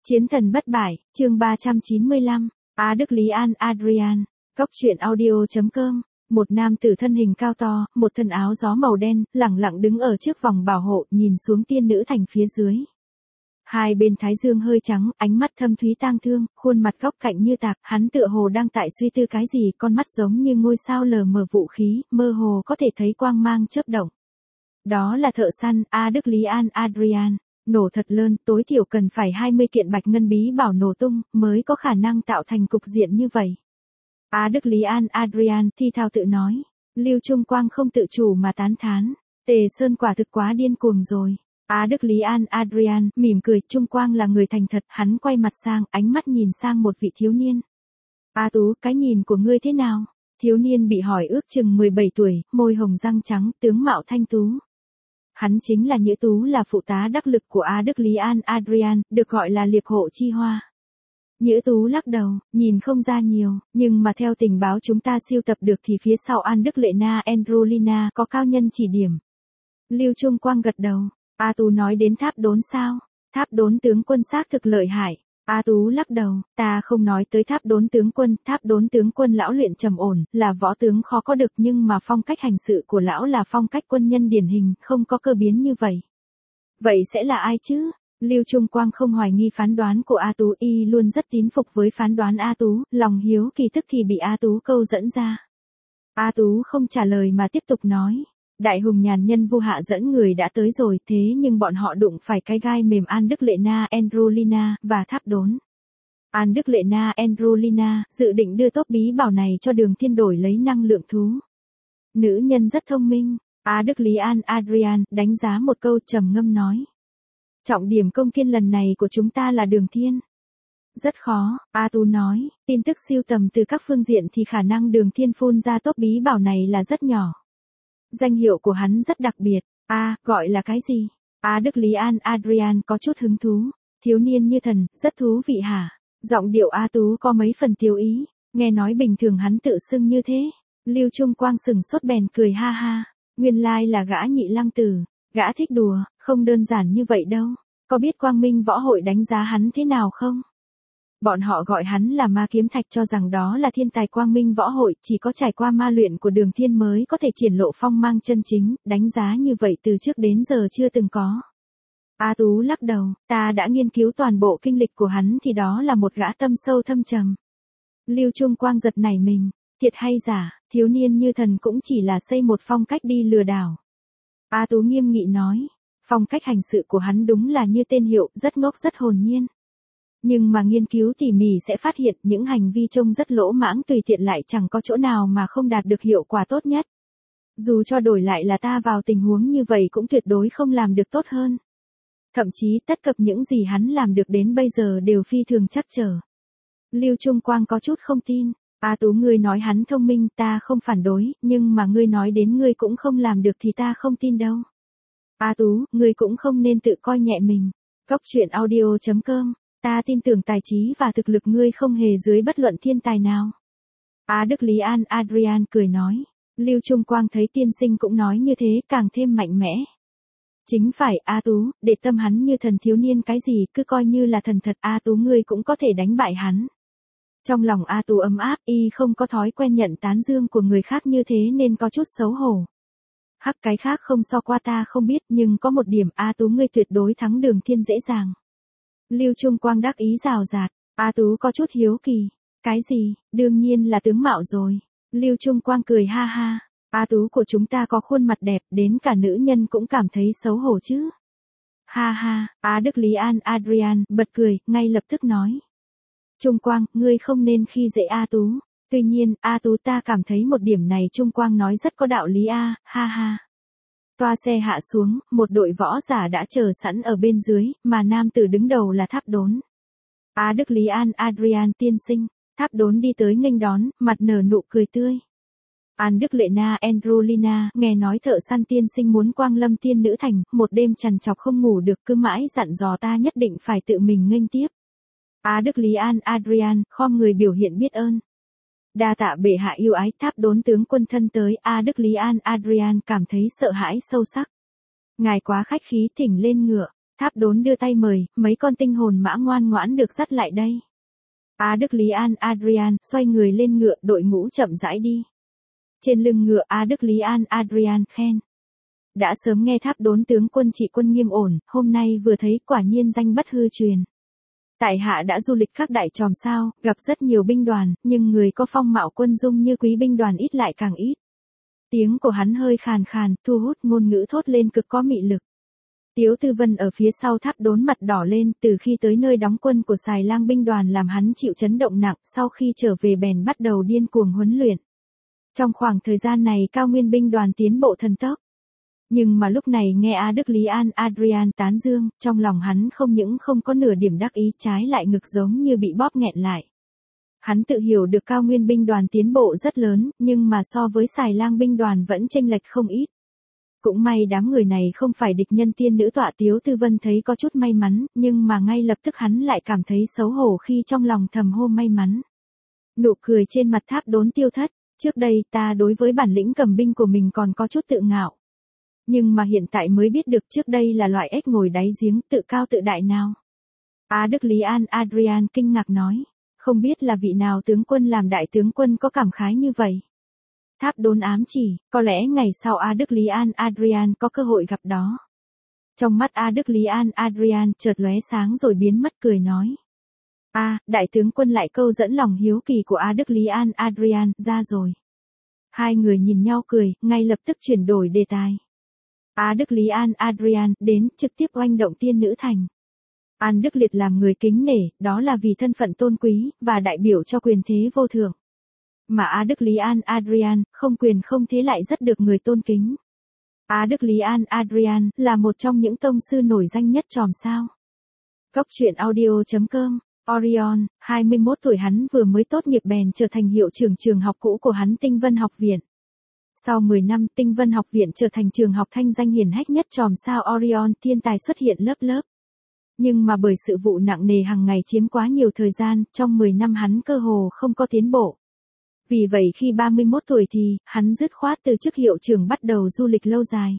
Chiến thần bất bại, chương 395, Á Đức Lý An Adrian, Cốc truyện audio.com. Một nam tử thân hình cao to, một thân áo gió màu đen, lẳng lặng đứng ở trước vòng bảo hộ, nhìn xuống tiên nữ thành phía dưới. Hai bên thái dương hơi trắng, ánh mắt thâm thúy tang thương, khuôn mặt góc cạnh như tạc, hắn tựa hồ đang tại suy tư cái gì, con mắt giống như ngôi sao lờ mờ vũ khí, mơ hồ có thể thấy quang mang chớp động. Đó là thợ săn, Á Đức Lý An Adrian. Nổ thật lớn, tối thiểu cần phải 20 kiện bạch ngân bí bảo nổ tung, mới có khả năng tạo thành cục diện như vậy. Á Đức Lý An Adrian thi thao tự nói. Lưu Trung Quang không tự chủ mà tán thán. Tề Sơn quả thực quá điên cuồng rồi. Á Đức Lý An Adrian mỉm cười, Trung Quang là người thành thật, hắn quay mặt sang, ánh mắt nhìn sang một vị thiếu niên. A Tú, cái nhìn của ngươi thế nào? Thiếu niên bị hỏi ước chừng 17 tuổi, môi hồng răng trắng, tướng mạo thanh tú. Hắn chính là Nhữ Tú, là phụ tá đắc lực của Á Đức Lý An Adrian, được gọi là liệp hộ chi hoa. Nhữ Tú lắc đầu, nhìn không ra nhiều, nhưng mà theo tình báo chúng ta siêu tập được thì phía sau An Đức Lệ Na Androlina có cao nhân chỉ điểm. Lưu Trung Quang gật đầu. A Tú nói đến Tháp Đốn sao? Tháp Đốn tướng quân xác thực lợi hại. A Tú lắc đầu, ta không nói tới Tháp Đốn tướng quân lão luyện trầm ổn, là võ tướng khó có được, nhưng mà phong cách hành sự của lão là phong cách quân nhân điển hình, không có cơ biến như vậy. Vậy sẽ là ai chứ? Lưu Trung Quang không hoài nghi phán đoán của A Tú, y luôn rất tín phục với phán đoán A Tú, lòng hiếu kỳ tức thì bị A Tú câu dẫn ra. A Tú không trả lời mà tiếp tục nói. Đại hùng nhàn nhân Vu Hạ dẫn người đã tới rồi, thế nhưng bọn họ đụng phải cái gai mềm An Đức Lệ Na Androlina và Tháp Đốn. An Đức Lệ Na Androlina dự định đưa tốp bí bảo này cho Đường Thiên đổi lấy năng lượng thú. Nữ nhân rất thông minh. Á Đức Lý An Adrian đánh giá một câu, trầm ngâm nói. Trọng điểm công kiên lần này của chúng ta là Đường Thiên. Rất khó, A Tú nói, tin tức siêu tầm từ các phương diện thì khả năng Đường Thiên phun ra tốp bí bảo này là rất nhỏ. Danh hiệu của hắn rất đặc biệt. Gọi là cái gì? Á Đức Lý An Adrian có chút hứng thú. Thiếu niên như thần, rất thú vị hả? Giọng điệu A Tú có mấy phần tiêu ý. Nghe nói bình thường hắn tự xưng như thế. Lưu Trung Quang sừng sốt bèn cười ha ha. Nguyên lai là gã Nhị Lăng Tử. Gã thích đùa, không đơn giản như vậy đâu. Có biết Quang Minh Võ Hội đánh giá hắn thế nào không? Bọn họ gọi hắn là Ma Kiếm Thạch, cho rằng đó là thiên tài Quang Minh Võ Hội, chỉ có trải qua ma luyện của Đường Thiên mới có thể triển lộ phong mang chân chính, đánh giá như vậy từ trước đến giờ chưa từng có. A Tú lắc đầu, ta đã nghiên cứu toàn bộ kinh lịch của hắn thì đó là một gã tâm sâu thâm trầm. Lưu Trung Quang giật nảy mình, thiệt hay giả, thiếu niên như thần cũng chỉ là xây một phong cách đi lừa đảo. A Tú nghiêm nghị nói, phong cách hành sự của hắn đúng là như tên hiệu, rất ngốc rất hồn nhiên. Nhưng mà nghiên cứu tỉ mỉ sẽ phát hiện những hành vi trông rất lỗ mãng tùy tiện lại chẳng có chỗ nào mà không đạt được hiệu quả tốt nhất. Dù cho đổi lại là ta vào tình huống như vậy cũng tuyệt đối không làm được tốt hơn. Thậm chí tất cả những gì hắn làm được đến bây giờ đều phi thường chắc trở. Lưu Trung Quang có chút không tin. A Tú, ngươi nói hắn thông minh ta không phản đối, nhưng mà ngươi nói đến ngươi cũng không làm được thì ta không tin đâu. A Tú, ngươi cũng không nên tự coi nhẹ mình. Cốc truyện audio.com. Ta tin tưởng tài trí và thực lực ngươi không hề dưới bất luận thiên tài nào. Á Đức Lý An Adrian cười nói. Lưu Trung Quang thấy tiên sinh cũng nói như thế, càng thêm mạnh mẽ. Chính phải, A Tú, để tâm hắn như thần, thiếu niên cái gì, cứ coi như là thần thật, A Tú ngươi cũng có thể đánh bại hắn. Trong lòng A Tú ấm áp, y không có thói quen nhận tán dương của người khác như thế nên có chút xấu hổ. Hắc, cái khác không so qua ta không biết, nhưng có một điểm, A Tú ngươi tuyệt đối thắng Đường Thiên dễ dàng. Lưu Trung Quang đắc ý rào rạt. A Tú có chút hiếu kỳ. Cái gì? Đương nhiên là tướng mạo rồi. Lưu Trung Quang cười ha ha. A Tú của chúng ta có khuôn mặt đẹp, đến cả nữ nhân cũng cảm thấy xấu hổ chứ. Ha ha, Á Đức Lý An Adrian bật cười, ngay lập tức nói. Trung Quang, ngươi không nên khi dễ A Tú. Tuy nhiên, A Tú ta cảm thấy một điểm này Trung Quang nói rất có đạo lý ha ha. Toa xe hạ xuống, một đội võ giả đã chờ sẵn ở bên dưới, mà nam tử đứng đầu là Tháp Đốn. Á Đức Lý An Adrian tiên sinh. Tháp Đốn đi tới nghênh đón, mặt nở nụ cười tươi. An Đức Lệ Na Androlina nghe nói thợ săn tiên sinh muốn quang lâm tiên nữ thành, một đêm trằn trọc không ngủ được, cứ mãi dặn dò ta nhất định phải tự mình nghênh tiếp. Á Đức Lý An Adrian khom người biểu hiện biết ơn. Đa tạ bệ hạ yêu ái. Tháp Đốn tướng quân thân tới, A Đức Lý An Adrian cảm thấy sợ hãi sâu sắc. Ngài quá khách khí, thỉnh lên ngựa. Tháp Đốn đưa tay mời, mấy con tinh hồn mã ngoan ngoãn được dắt lại đây. Á Đức Lý An Adrian xoay người lên ngựa, đội ngũ chậm rãi đi. Trên lưng ngựa Á Đức Lý An Adrian khen. Đã sớm nghe Tháp Đốn tướng quân trị quân nghiêm ổn, hôm nay vừa thấy quả nhiên danh bất hư truyền. Tại hạ đã du lịch các đại chòm sao, gặp rất nhiều binh đoàn, nhưng người có phong mạo quân dung như quý binh đoàn ít lại càng ít. Tiếng của hắn hơi khàn khàn, thu hút ngôn ngữ thốt lên cực có mị lực. Tiếu Tư Vân ở phía sau Tháp Đốn mặt đỏ lên, từ khi tới nơi đóng quân của Xài Lang binh đoàn làm hắn chịu chấn động nặng, sau khi trở về bèn bắt đầu điên cuồng huấn luyện. Trong khoảng thời gian này Cao Nguyên binh đoàn tiến bộ thần tốc. Nhưng mà lúc này nghe Á Đức Lý An Adrian tán dương, trong lòng hắn không những không có nửa điểm đắc ý, trái lại ngực giống như bị bóp nghẹn lại. Hắn tự hiểu được Cao Nguyên binh đoàn tiến bộ rất lớn, nhưng mà so với Xài Lang binh đoàn vẫn chênh lệch không ít. Cũng may đám người này không phải địch nhân. Tiên nữ tọa Tiếu Tư Vân thấy có chút may mắn, nhưng mà ngay lập tức hắn lại cảm thấy xấu hổ khi trong lòng thầm hô may mắn. Nụ cười trên mặt Tháp Đốn tiêu thất, trước đây ta đối với bản lĩnh cầm binh của mình còn có chút tự ngạo. Nhưng mà hiện tại mới biết được trước đây là loại ếch ngồi đáy giếng, tự cao tự đại nào. Á Đức Lý An Adrian kinh ngạc nói, không biết là vị nào tướng quân làm đại tướng quân có cảm khái như vậy. Tháp Đốn ám chỉ, có lẽ ngày sau Á Đức Lý An Adrian có cơ hội gặp đó. Trong mắt Á Đức Lý An Adrian chợt lóe sáng rồi biến mất, cười nói. Đại tướng quân lại câu dẫn lòng hiếu kỳ của Á Đức Lý An Adrian ra rồi. Hai người nhìn nhau cười, ngay lập tức chuyển đổi đề tài. Á Đức Lý An Adrian đến trực tiếp oanh động Tiên Nữ Thành. An Đức Liệt làm người kính nể, đó là vì thân phận tôn quý, và đại biểu cho quyền thế vô thượng. Mà Á Đức Lý An Adrian, không quyền không thế lại rất được người tôn kính. Á Đức Lý An Adrian là một trong những tông sư nổi danh nhất chòm sao. Góc truyện audio.com, Orion, 21 tuổi hắn vừa mới tốt nghiệp bèn trở thành hiệu trưởng trường học cũ của hắn Tinh Vân Học Viện. Sau 10 năm Tinh Vân Học Viện trở thành trường học thanh danh hiển hách nhất chòm sao Orion, thiên tài xuất hiện lớp lớp. Nhưng mà bởi sự vụ nặng nề hàng ngày chiếm quá nhiều thời gian, trong 10 năm hắn cơ hồ không có tiến bộ. Vì vậy khi 31 tuổi thì, hắn dứt khoát từ chức hiệu trưởng bắt đầu du lịch lâu dài.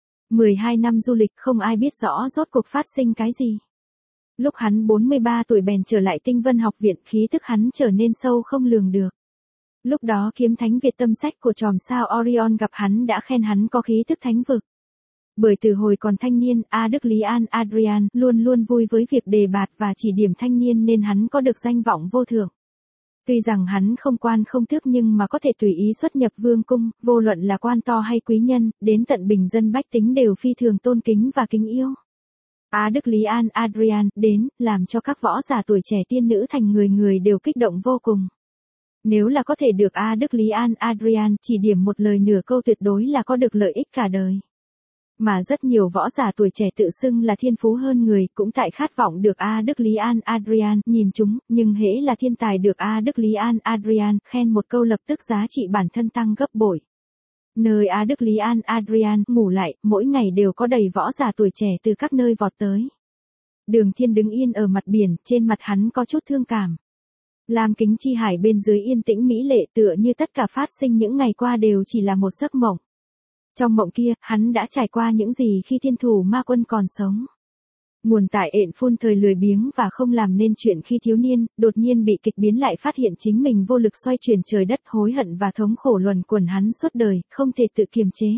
12 năm du lịch không ai biết rõ rốt cuộc phát sinh cái gì. Lúc hắn 43 tuổi bèn trở lại Tinh Vân Học Viện, khí thức hắn trở nên sâu không lường được. Lúc đó kiếm thánh Việt tâm sách của chòm sao Orion gặp hắn đã khen hắn có khí thức thánh vực. Bởi từ hồi còn thanh niên, Á Đức Lý An Adrian luôn luôn vui với việc đề bạt và chỉ điểm thanh niên nên hắn có được danh vọng vô thượng. Tuy rằng hắn không quan không tước nhưng mà có thể tùy ý xuất nhập vương cung, vô luận là quan to hay quý nhân, đến tận bình dân bách tính đều phi thường tôn kính và kính yêu. Á Đức Lý An Adrian đến, làm cho các võ giả tuổi trẻ Tiên Nữ Thành người người đều kích động vô cùng. Nếu là có thể được Á Đức Lý An Adrian chỉ điểm một lời nửa câu tuyệt đối là có được lợi ích cả đời. Mà rất nhiều võ giả tuổi trẻ tự xưng là thiên phú hơn người cũng tại khát vọng được Á Đức Lý An Adrian nhìn chúng, nhưng hễ là thiên tài được Á Đức Lý An Adrian khen một câu lập tức giá trị bản thân tăng gấp bội. Nơi Á Đức Lý An Adrian ngủ lại, mỗi ngày đều có đầy võ giả tuổi trẻ từ các nơi vọt tới. Đường Thiên đứng yên ở mặt biển, trên mặt hắn có chút thương cảm. Lam Kính Chi Hải bên dưới yên tĩnh mỹ lệ tựa như tất cả phát sinh những ngày qua đều chỉ là một giấc mộng. Trong mộng kia, hắn đã trải qua những gì khi Thiên Thủ Ma Quân còn sống. Nguồn tại ện phun thời lười biếng và không làm nên chuyện khi thiếu niên, đột nhiên bị kịch biến lại phát hiện chính mình vô lực xoay chuyển trời đất, hối hận và thống khổ luẩn quẩn hắn suốt đời, không thể tự kiềm chế.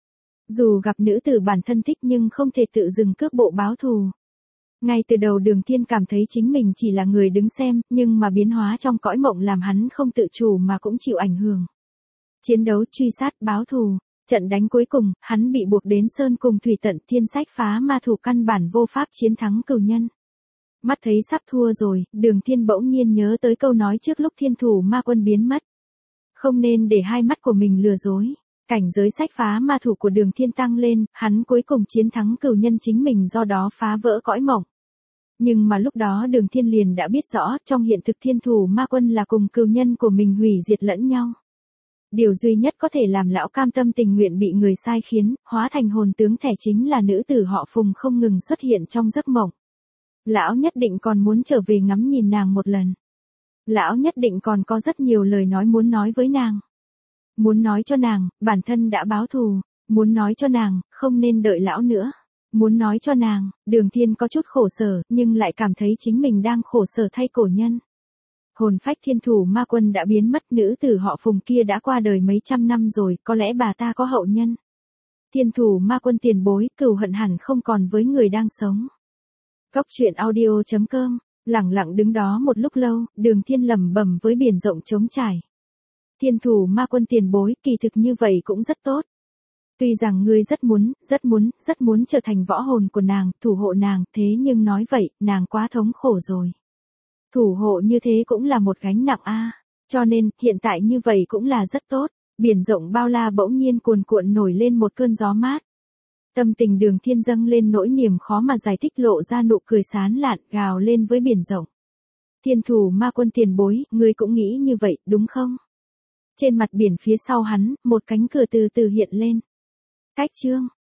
Dù gặp nữ tử bản thân thích nhưng không thể tự dừng cước bộ báo thù. Ngay từ đầu Đường Thiên cảm thấy chính mình chỉ là người đứng xem, nhưng mà biến hóa trong cõi mộng làm hắn không tự chủ mà cũng chịu ảnh hưởng. Chiến đấu, truy sát, báo thù. Trận đánh cuối cùng, hắn bị buộc đến sơn cùng thủy tận, thiên sách phá ma thủ căn bản vô pháp chiến thắng cửu nhân. Mắt thấy sắp thua rồi, Đường Thiên bỗng nhiên nhớ tới câu nói trước lúc Thiên Thủ Ma Quân biến mất. Không nên để hai mắt của mình lừa dối. Cảnh giới sách phá ma thủ của Đường Thiên tăng lên, hắn cuối cùng chiến thắng cửu nhân chính mình do đó phá vỡ cõi mộng. Nhưng mà lúc đó Đường Thiên liền đã biết rõ, trong hiện thực Thiên Thủ Ma Quân là cùng cửu nhân của mình hủy diệt lẫn nhau. Điều duy nhất có thể làm lão cam tâm tình nguyện bị người sai khiến, hóa thành hồn tướng thẻ chính là nữ tử họ Phùng không ngừng xuất hiện trong giấc mộng. Lão nhất định còn muốn trở về ngắm nhìn nàng một lần. Lão nhất định còn có rất nhiều lời nói muốn nói với nàng. Muốn nói cho nàng, bản thân đã báo thù. Muốn nói cho nàng, không nên đợi lão nữa. Muốn nói cho nàng, Đường Thiên có chút khổ sở, nhưng lại cảm thấy chính mình đang khổ sở thay cổ nhân. Hồn phách Thiên Thủ Ma Quân đã biến mất, nữ tử họ Phùng kia đã qua đời mấy trăm năm rồi, có lẽ bà ta có hậu nhân. Thiên Thủ Ma Quân tiền bối, cừu hận hẳn không còn với người đang sống. Cốc truyện audio.com, lẳng lặng đứng đó một lúc lâu, Đường Thiên lẩm bẩm với biển rộng trống trải. Thiên Thủ Ma Quân tiền bối, kỳ thực như vậy cũng rất tốt. Tuy rằng ngươi rất muốn trở thành võ hồn của nàng, thủ hộ nàng, thế nhưng nói vậy, nàng quá thống khổ rồi. Thủ hộ như thế cũng là một gánh nặng a, cho nên, hiện tại như vậy cũng là rất tốt. Biển rộng bao la bỗng nhiên cuồn cuộn nổi lên một cơn gió mát. Tâm tình Đường Thiên dâng lên nỗi niềm khó mà giải thích, lộ ra nụ cười sán lạn, gào lên với biển rộng. Thiên Thủ Ma Quân tiền bối, ngươi cũng nghĩ như vậy, đúng không? Trên mặt biển phía sau hắn, một cánh cửa từ từ hiện lên. Cách chương